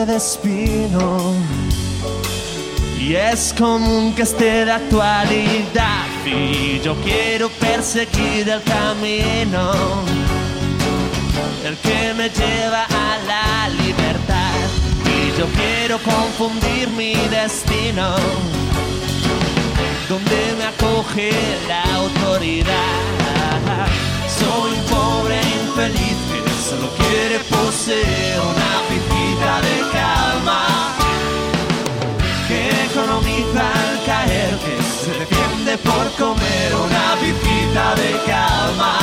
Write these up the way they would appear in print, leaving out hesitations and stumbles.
de destino y es común que esté de actualidad y yo quiero perseguir el camino, el que me lleva a la libertad y yo quiero confundir mi destino donde me acoge la autoridad. Soy un pobre infeliz que solo quiere poseer una pizquita de calma, que economiza al caer, que se defiende por comer una pizquita de calma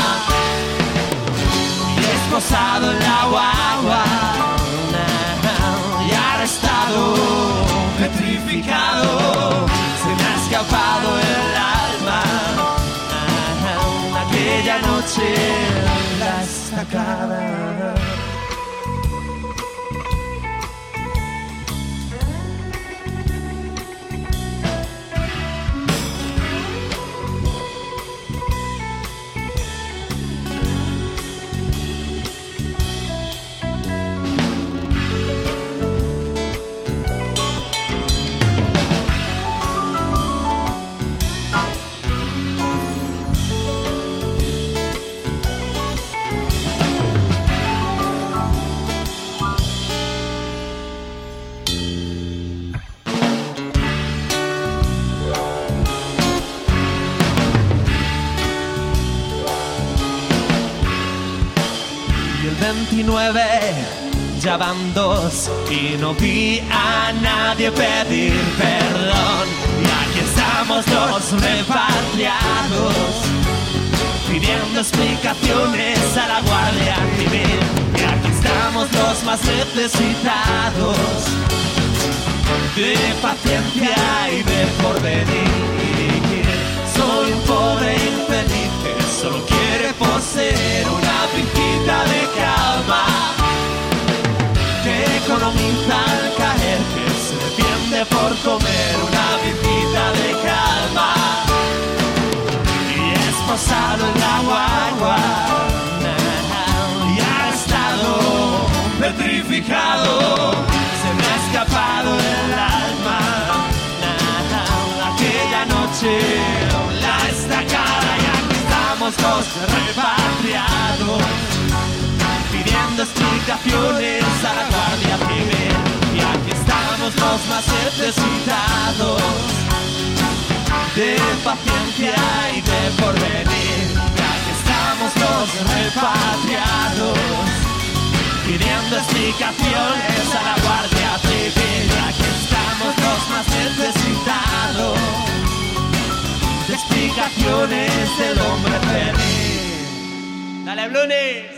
y esposado en la guagua y arrestado, petrificado, se me ha escapado el alma aquella noche en la estacada. Y el 29 ya van 2 y no vi a nadie pedir perdón. Y aquí estamos los repatriados pidiendo explicaciones a la Guardia Civil. Y aquí estamos los más necesitados de paciencia y de porvenir. Soy un pobre infeliz que solo quiere poseer una pizquita de calma, que economiza al caer, que se defiende por comer una pizquita de calma y esposado en la guagua y arrestado, petrificado, se me ha escapado el alma aquella noche la estacada. Y aquí estamos los repatriados pidiendo explicaciones a la Guardia Civil. Y aquí estamos los más necesitados de paciencia y de porvenir. Y aquí estamos los repatriados pidiendo explicaciones a la Guardia Civil. Y aquí estamos los más necesitados de explicaciones del hombre feliz. ¡Dale, Blunis!